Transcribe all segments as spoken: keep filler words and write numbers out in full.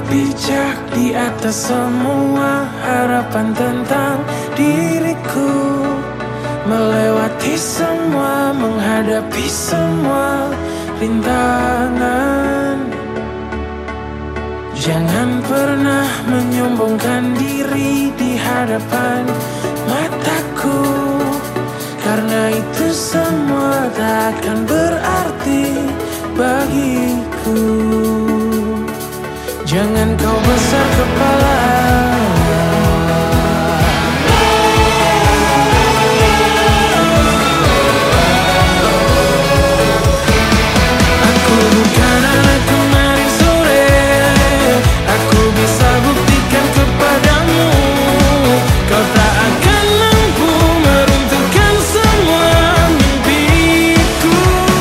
bijak di atas semua harapan tentang diriku. Melewati semua, menghadapi semua rintangan. Jangan pernah menyombongkan diri di hadapan mataku, karena itu semua tak akan berarti bagiku. Jangan kau besar kepala. Aku bukan anak kemarin sore. Aku bisa buktikan kepadamu, kau tak akan mampu meruntuhkan semua mimpiku.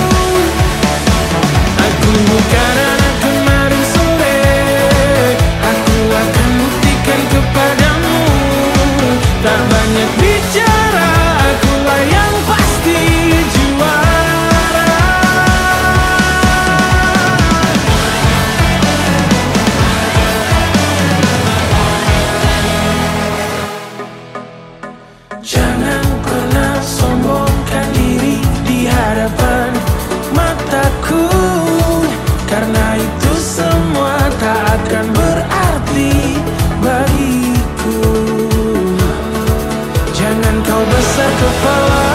Aku bukan anak kemarin sore. Aku akan buktikan kepadamu, tak banyak bicara, akulah yang pasti juara. Jangan pernah sombongkan diri di hadapan mataku, karena itu semua tak akan berarti bagiku. Jangan kau besar kepala.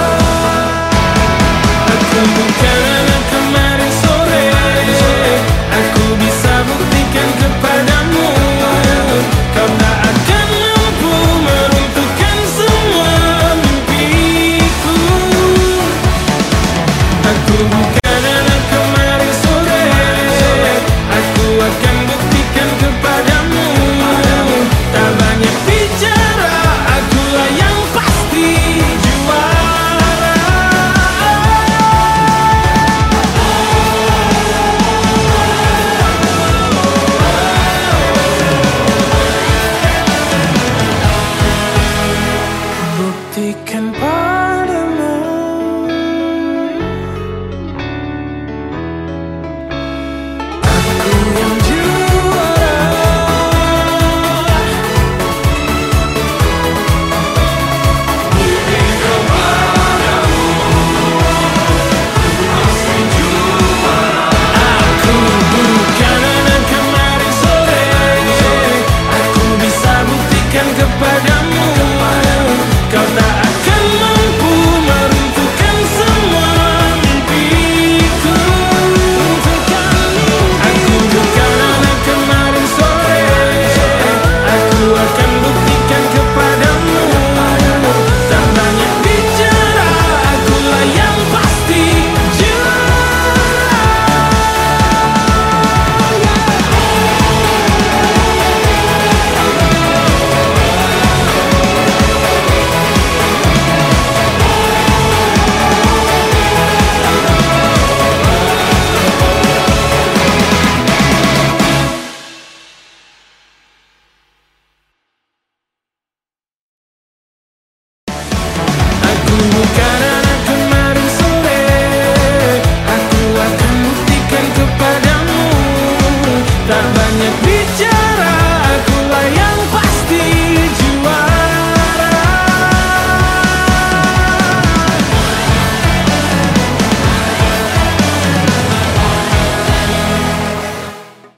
Aku bukan anak kemarin sore. Aku bisa buktikan kepadamu, kau tak akan mampu meruntuhkan semua mimpiku. Aku bukan anak kemarin sore. Aku akan buktikan kepadamu, tak banyak bicara, akulah yang pasti juara. Buktikan